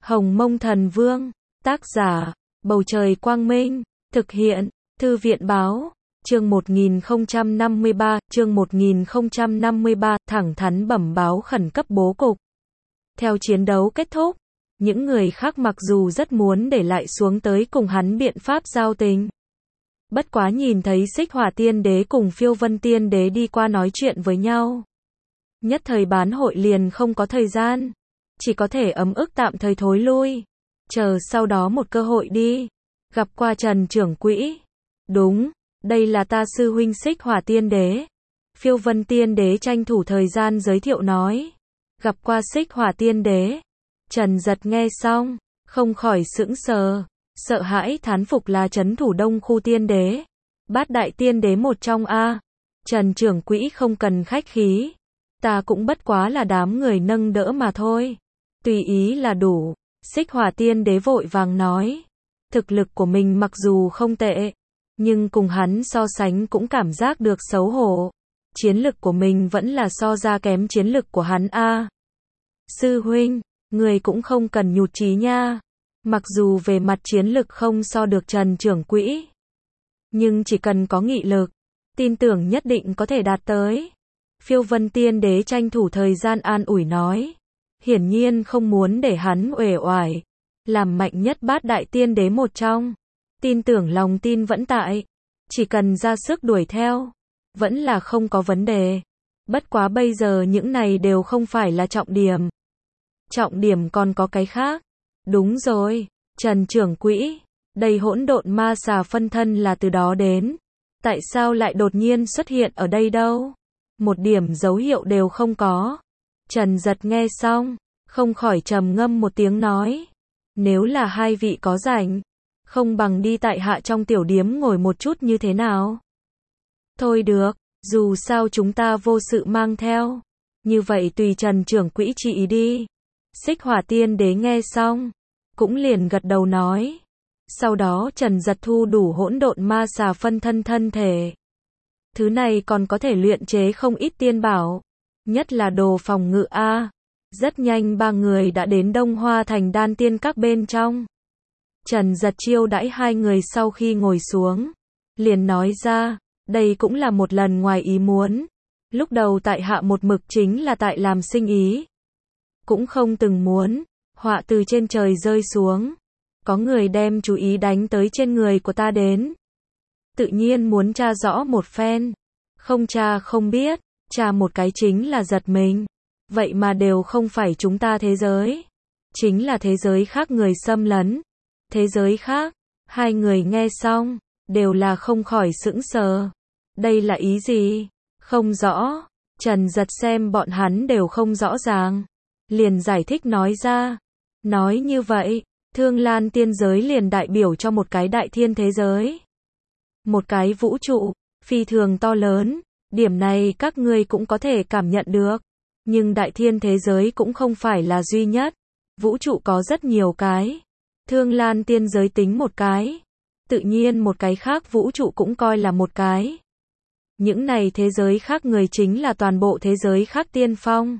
Hồng Mông Thần Vương, tác giả, Bầu Trời Quang Minh, thực hiện, Thư viện Báo, chương 1053, thẳng thắn bẩm báo khẩn cấp bố cục. Theo chiến đấu kết thúc, những người khác mặc dù rất muốn để lại xuống tới cùng hắn biện pháp giao tình. Bất quá nhìn thấy Xích Hỏa Tiên Đế cùng Phiêu Vân Tiên Đế đi qua nói chuyện với nhau. Nhất thời bán hội liền không có thời gian. Chỉ có thể ấm ức tạm thời thối lui. Chờ sau đó một cơ hội đi. Gặp qua Trần trưởng quỹ. Đúng, đây là ta sư huynh Xích Hỏa Tiên Đế. Phiêu Vân Tiên Đế tranh thủ thời gian giới thiệu nói. Gặp qua Xích Hỏa Tiên Đế. Trần Giật nghe xong, không khỏi sững sờ. Sợ hãi thán phục là trấn thủ Đông khu Tiên Đế. Bát đại Tiên Đế một trong A. Trần trưởng quỹ không cần khách khí. Ta cũng bất quá là đám người nâng đỡ mà thôi. Tùy ý là đủ. Xích Hỏa Tiên Đế vội vàng nói. Thực lực của mình mặc dù không tệ, nhưng cùng hắn so sánh cũng cảm giác được xấu hổ. Chiến lực của mình vẫn là so ra kém chiến lực của hắn a. Sư huynh, người cũng không cần nhụt chí nha. Mặc dù về mặt chiến lực không so được Trần trưởng quỹ, nhưng chỉ cần có nghị lực, tin tưởng nhất định có thể đạt tới. Phiêu Vân Tiên Đế tranh thủ thời gian an ủi nói. Hiển nhiên không muốn để hắn uể oải. Làm mạnh nhất bát đại tiên đế một trong. Tin tưởng lòng tin vẫn tại. Chỉ cần ra sức đuổi theo. Vẫn là không có vấn đề. Bất quá bây giờ những này đều không phải là trọng điểm. Trọng điểm còn có cái khác. Đúng rồi, Trần trưởng quỹ. Đây hỗn độn ma xà phân thân là từ đó đến. Tại sao lại đột nhiên xuất hiện ở đây đâu? Một điểm dấu hiệu đều không có. Trần Giật nghe xong, không khỏi trầm ngâm một tiếng nói. Nếu là hai vị có rảnh, không bằng đi tại hạ trong tiểu điếm ngồi một chút như thế nào? Thôi được, dù sao chúng ta vô sự mang theo. Như vậy tùy Trần trưởng quỹ chỉ ý đi. Xích Hỏa Tiên Đế nghe xong, cũng liền gật đầu nói. Sau đó Trần Giật thu đủ hỗn độn ma xà phân thân thân thể. Thứ này còn có thể luyện chế không ít tiên bảo. Nhất là đồ phòng ngự A. Rất nhanh ba người đã đến Đông Hoa Thành Đan Tiên Các bên trong. Trần Giật chiêu đãi hai người sau khi ngồi xuống. Liền nói ra, đây cũng là một lần ngoài ý muốn. Lúc đầu tại hạ một mực chính là tại làm sinh ý. Cũng không từng muốn, họa từ trên trời rơi xuống. Có người đem chú ý đánh tới trên người của ta đến. Tự nhiên muốn tra rõ một phen. Không tra không biết, tra một cái chính là giật mình. Vậy mà đều không phải chúng ta thế giới. Chính là thế giới khác người xâm lấn. Thế giới khác, hai người nghe xong, đều là không khỏi sững sờ. Đây là ý gì? Không rõ. Trần Giật xem bọn hắn đều không rõ ràng. Liền giải thích nói ra. Nói như vậy, Thương Lan tiên giới liền đại biểu cho một cái đại thiên thế giới. Một cái vũ trụ, phi thường to lớn. Điểm này các ngươi cũng có thể cảm nhận được. Nhưng đại thiên thế giới cũng không phải là duy nhất. Vũ trụ có rất nhiều cái. Thương Lan tiên giới tính một cái. Tự nhiên một cái khác vũ trụ cũng coi là một cái. Những này thế giới khác người chính là toàn bộ thế giới khác tiên phong.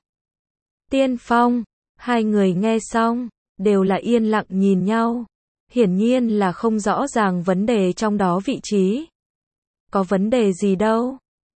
Tiên phong, hai người nghe xong, đều là yên lặng nhìn nhau. Hiển nhiên là không rõ ràng vấn đề trong đó vị trí. Có vấn đề gì đâu.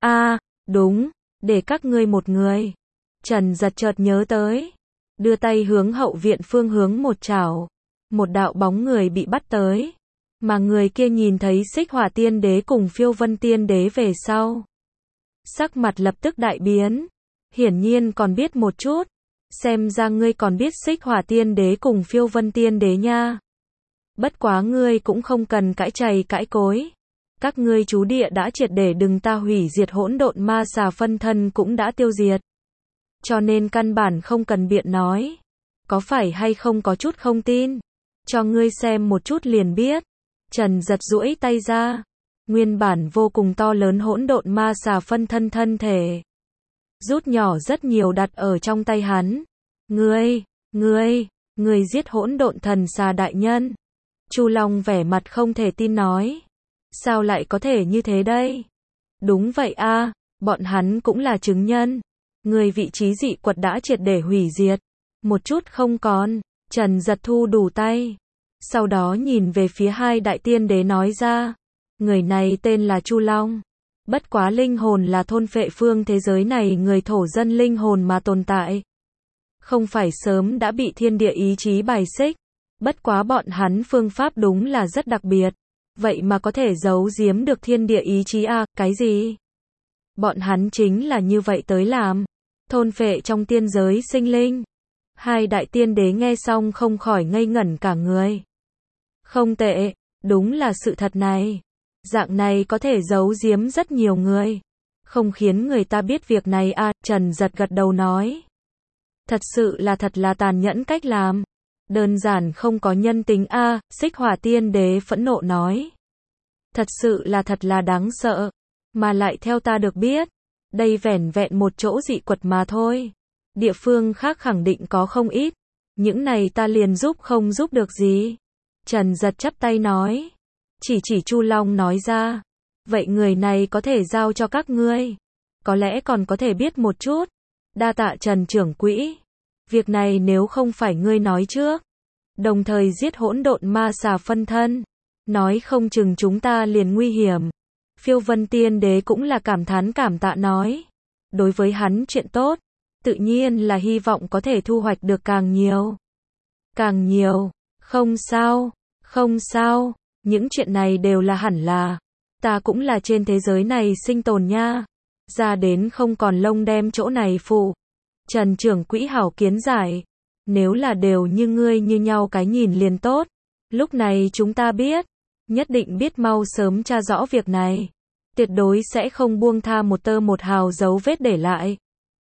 Đúng, để các ngươi một người. Trần Giật chợt nhớ tới. Đưa tay hướng hậu viện phương hướng một chảo. Một đạo bóng người bị bắt tới. Mà người kia nhìn thấy Xích Hỏa Tiên Đế cùng Phiêu Vân Tiên Đế về sau. Sắc mặt lập tức đại biến. Hiển nhiên còn biết một chút. Xem ra ngươi còn biết Xích Hỏa Tiên Đế cùng Phiêu Vân Tiên Đế nha. Bất quá ngươi cũng không cần cãi chày cãi cối. Các ngươi chú địa đã triệt để đừng ta hủy diệt hỗn độn ma xà phân thân cũng đã tiêu diệt. Cho nên căn bản không cần biện nói. Có phải hay không có chút không tin? Cho ngươi xem một chút liền biết. Trần Giật duỗi tay ra. Nguyên bản vô cùng to lớn hỗn độn ma xà phân thân thân thể. Rút nhỏ rất nhiều đặt ở trong tay hắn. Ngươi giết hỗn độn thần xà đại nhân. Chu Long vẻ mặt không thể tin nói. Sao lại có thể như thế đây? Đúng vậy a, bọn hắn cũng là chứng nhân. Người vị trí dị quật đã triệt để hủy diệt. Một chút không còn. Trần Giật thu đủ tay. Sau đó nhìn về phía hai đại tiên đế nói ra. Người này tên là Chu Long. Bất quá linh hồn là thôn phệ phương thế giới này người thổ dân linh hồn mà tồn tại. Không phải sớm đã bị thiên địa ý chí bài xích. Bất quá bọn hắn phương pháp đúng là rất đặc biệt. Vậy mà có thể giấu giếm được thiên địa ý chí à, cái gì? Bọn hắn chính là như vậy tới làm. Thôn phệ trong tiên giới sinh linh. Hai đại tiên đế nghe xong không khỏi ngây ngẩn cả người. Không tệ, đúng là sự thật này. Dạng này có thể giấu giếm rất nhiều người. Không khiến người ta biết việc này à, Trần Giật gật đầu nói. Thật là tàn nhẫn cách làm. Đơn giản không có nhân tính a, Xích Hỏa tiên đế phẫn nộ nói. Thật là đáng sợ. Mà lại theo ta được biết, đây vẻn vẹn một chỗ dị quật mà thôi. Địa phương khác khẳng định có không ít. Những này ta liền giúp không giúp được gì. Trần Giật chắp tay nói. Chỉ Chu Long nói ra. Vậy người này có thể giao cho các ngươi. Có lẽ còn có thể biết một chút. Đa tạ Trần trưởng quỹ. Việc này nếu không phải ngươi nói trước. Đồng thời giết hỗn độn ma xà phân thân. Nói không chừng chúng ta liền nguy hiểm. Phiêu Vân tiên đế cũng là cảm thán cảm tạ nói. Đối với hắn chuyện tốt. Tự nhiên là hy vọng có thể thu hoạch được càng nhiều. Càng nhiều. Không sao. Không sao. Những chuyện này đều là hẳn là. Ta cũng là trên thế giới này sinh tồn nha. Ra đến không còn lông đem chỗ này phụ. Trần trưởng quỹ hảo kiến giải. Nếu là đều như ngươi như nhau cái nhìn liền tốt. Lúc này chúng ta biết. Nhất định biết mau sớm tra rõ việc này. Tuyệt đối sẽ không buông tha một tơ một hào dấu vết để lại.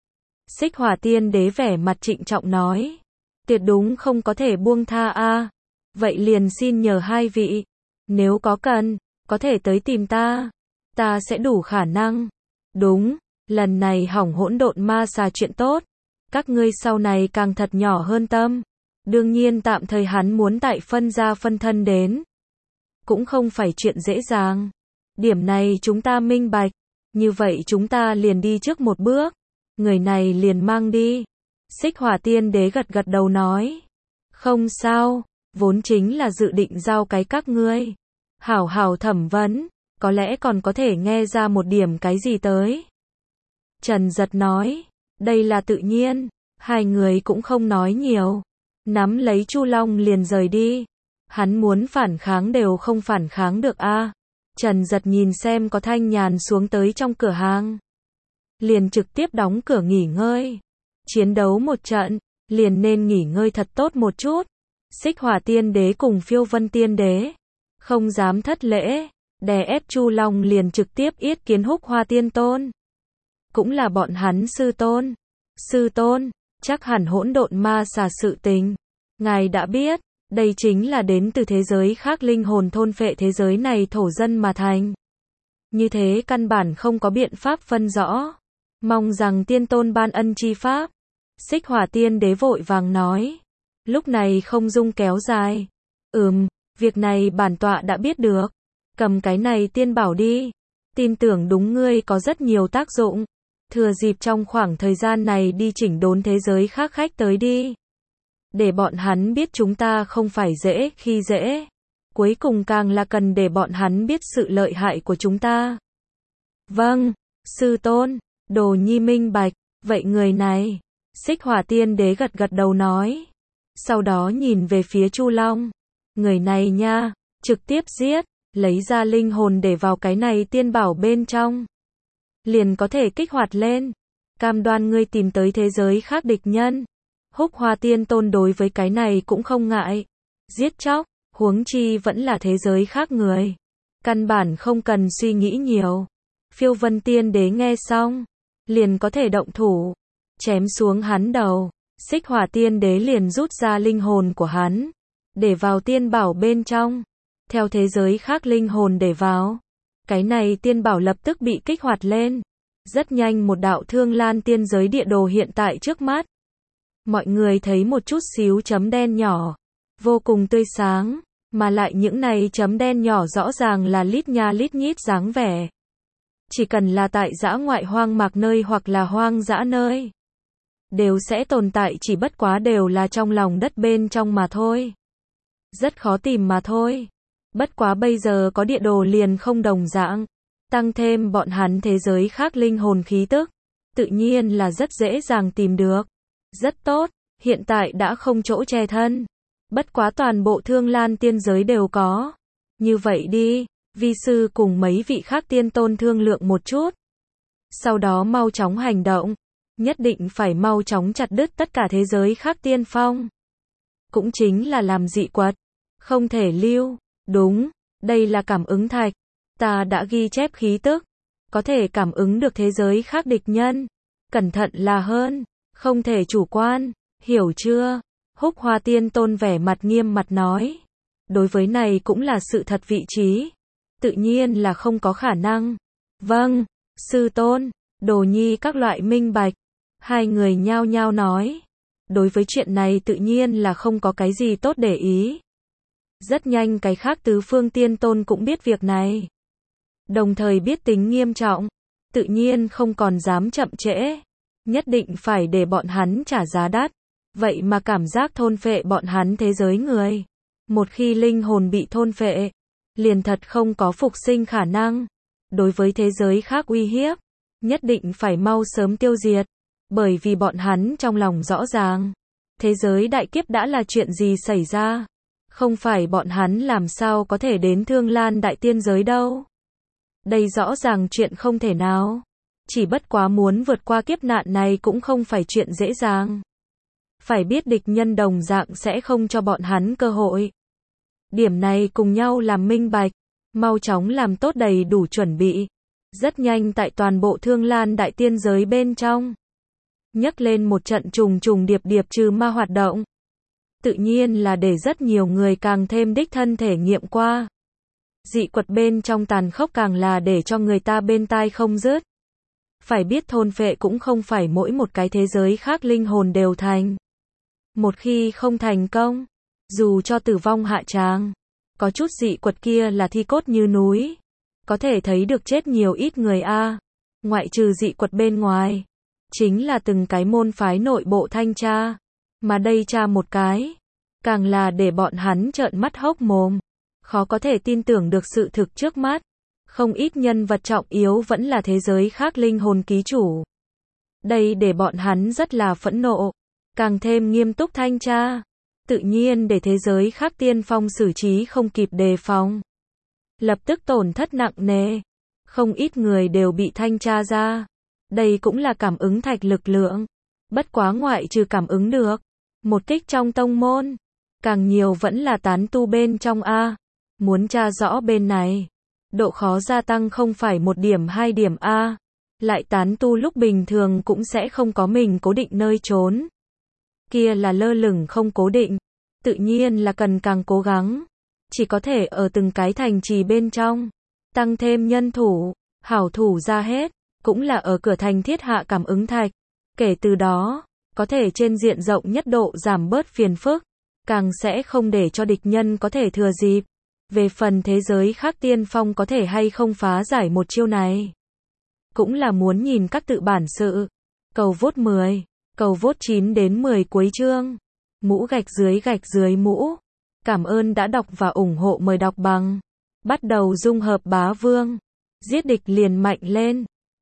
Xích Hỏa tiên đế vẻ mặt trịnh trọng nói. Tuyệt đúng không có thể buông tha a. Vậy liền xin nhờ hai vị. Nếu có cần, có thể tới tìm ta. Ta sẽ đủ khả năng. Đúng, lần này hỏng hỗn độn ma xà chuyện tốt. Các ngươi sau này càng thật nhỏ hơn tâm. Đương nhiên tạm thời hắn muốn tại phân ra phân thân đến. Cũng không phải chuyện dễ dàng. Điểm này chúng ta minh bạch. Như vậy chúng ta liền đi trước một bước. Người này liền mang đi. Xích Hỏa tiên đế gật gật đầu nói. Không sao, vốn chính là dự định giao cái các ngươi. Hảo hảo thẩm vấn, có lẽ còn có thể nghe ra một điểm cái gì tới. Trần Giật nói, đây là tự nhiên. Hai người cũng không nói nhiều. Nắm lấy Chu Long liền rời đi. Hắn muốn phản kháng đều không phản kháng được a. Trần Giật nhìn xem có Thanh Nhàn xuống tới trong cửa hàng. Liền trực tiếp đóng cửa nghỉ ngơi. Chiến đấu một trận, liền nên nghỉ ngơi thật tốt một chút. Xích Hỏa tiên đế cùng Phiêu Vân tiên đế. Không dám thất lễ. Đè ép Chu Long liền trực tiếp yết kiến Húc Hoa tiên tôn. Cũng là bọn hắn sư tôn. Sư tôn, chắc hẳn hỗn độn ma xà sự tình. Ngài đã biết, đây chính là đến từ thế giới khác linh hồn thôn phệ thế giới này thổ dân mà thành. Như thế căn bản không có biện pháp phân rõ. Mong rằng tiên tôn ban ân chi pháp. Xích Hỏa tiên đế vội vàng nói. Lúc này không dung kéo dài. Việc này bản tọa đã biết được. Cầm cái này tiên bảo đi. Tin tưởng đúng ngươi có rất nhiều tác dụng. Thừa dịp trong khoảng thời gian này đi chỉnh đốn thế giới khác khách tới đi. Để bọn hắn biết chúng ta không phải dễ khi dễ. Cuối cùng càng là cần để bọn hắn biết sự lợi hại của chúng ta. Vâng, sư tôn, đồ nhi minh bạch, vậy người này. Xích Hỏa tiên đế gật gật đầu nói. Sau đó nhìn về phía Chu Long. Người này nha, trực tiếp giết, lấy ra linh hồn để vào cái này tiên bảo bên trong. Liền có thể kích hoạt lên. Cam đoan ngươi tìm tới thế giới khác địch nhân. Húc Hoa tiên tôn đối với cái này cũng không ngại. Giết chóc, huống chi vẫn là thế giới khác người. Căn bản không cần suy nghĩ nhiều. Phiêu Vân tiên đế nghe xong. Liền có thể động thủ. Chém xuống hắn đầu. Xích Hỏa tiên đế liền rút ra linh hồn của hắn. Để vào tiên bảo bên trong. Theo thế giới khác linh hồn để vào. Cái này tiên bảo lập tức bị kích hoạt lên. Rất nhanh một đạo thương lan tiên giới địa đồ hiện tại trước mắt. Mọi người thấy một chút xíu chấm đen nhỏ. Vô cùng tươi sáng. Mà lại những này chấm đen nhỏ rõ ràng là lít nha lít nhít dáng vẻ. Chỉ cần là tại dã ngoại hoang mạc nơi hoặc là hoang dã nơi. đều sẽ tồn tại, chỉ bất quá đều là trong lòng đất bên trong mà thôi. Rất khó tìm mà thôi. Bất quá bây giờ có địa đồ liền không đồng dạng. Tăng thêm bọn hắn thế giới khác linh hồn khí tức. Tự nhiên là rất dễ dàng tìm được. Rất tốt, hiện tại đã không chỗ che thân. Bất quá toàn bộ Thương Lan tiên giới đều có. Như vậy đi, vi sư cùng mấy vị khác tiên tôn thương lượng một chút. Sau đó mau chóng hành động. Nhất định phải mau chóng chặt đứt tất cả thế giới khác tiên phong. Cũng chính là làm dị quật. Không thể lưu. Đúng, đây là cảm ứng thạch. Ta đã ghi chép khí tức. Có thể cảm ứng được thế giới khác địch nhân. Cẩn thận là hơn. Không thể chủ quan. Hiểu chưa? Húc Hoa tiên tôn vẻ mặt nghiêm mặt nói. Đối với này cũng là sự thật vị trí. Tự nhiên là không có khả năng. Vâng, sư tôn. Đồ nhi các loại minh bạch. Hai người nhao nhao nói. Đối với chuyện này tự nhiên là không có cái gì tốt để ý. Rất nhanh cái khác tứ phương tiên tôn cũng biết việc này. Đồng thời biết tính nghiêm trọng. Tự nhiên không còn dám chậm trễ. Nhất định phải để bọn hắn trả giá đắt. Vậy mà cảm giác thôn phệ bọn hắn thế giới người. Một khi linh hồn bị thôn phệ, liền thật không có phục sinh khả năng. Đối với thế giới khác uy hiếp, nhất định phải mau sớm tiêu diệt. Bởi vì bọn hắn trong lòng rõ ràng. Thế giới đại kiếp đã là chuyện gì xảy ra. Không phải bọn hắn làm sao có thể đến Thương Lan đại tiên giới đâu. Đây rõ ràng chuyện không thể nào. Chỉ bất quá muốn vượt qua kiếp nạn này cũng không phải chuyện dễ dàng. Phải biết địch nhân đồng dạng sẽ không cho bọn hắn cơ hội. Điểm này cùng nhau làm minh bạch. Mau chóng làm tốt đầy đủ chuẩn bị. Rất nhanh tại toàn bộ Thương Lan đại tiên giới bên trong. Nhấc lên một trận trùng trùng điệp điệp trừ ma hoạt động. Tự nhiên là để rất nhiều người càng thêm đích thân thể nghiệm qua. Dị quật bên trong tàn khốc càng là để cho người ta bên tai không dứt. Phải biết thôn phệ cũng không phải mỗi một cái thế giới khác linh hồn đều thành. Một khi không thành công, dù cho tử vong hạ tràng, có chút dị quật kia là thi cốt như núi. Có thể thấy được chết nhiều ít người a. Ngoại trừ dị quật bên ngoài, chính là từng cái môn phái nội bộ thanh tra. Mà đây tra một cái, càng là để bọn hắn trợn mắt hốc mồm. Khó có thể tin tưởng được sự thực trước mắt. Không ít nhân vật trọng yếu vẫn là thế giới khác linh hồn ký chủ. Đây để bọn hắn rất là phẫn nộ. Càng thêm nghiêm túc thanh tra. Tự nhiên để thế giới khác tiên phong xử trí không kịp đề phòng. Lập tức tổn thất nặng nề. Không ít người đều bị thanh tra ra. Đây cũng là cảm ứng thạch lực lượng. Bất quá ngoại trừ cảm ứng được. Một kích trong tông môn. Càng nhiều vẫn là tán tu bên trong A. Muốn tra rõ bên này. Độ khó gia tăng không phải 1 điểm 2 điểm A. Lại tán tu lúc bình thường cũng sẽ không có mình cố định nơi trốn. Kia là lơ lửng không cố định. Tự nhiên là cần càng cố gắng. Chỉ có thể ở từng cái thành trì bên trong. Tăng thêm nhân thủ. Hảo thủ ra hết. Cũng là ở cửa thành thiết hạ cảm ứng thạch. Kể từ đó, có thể trên diện rộng nhất độ giảm bớt phiền phức. Càng sẽ không để cho địch nhân có thể thừa dịp. Về phần thế giới khác tiên phong có thể hay không phá giải một chiêu này. Cũng là muốn nhìn các tự bản sự. Cầu vote 10. Cầu vote 9 đến 10 cuối chương. Mũ gạch dưới mũ. Cảm ơn đã đọc và ủng hộ, mời đọc bằng. Bắt đầu dung hợp bá vương. Giết địch liền mạnh lên.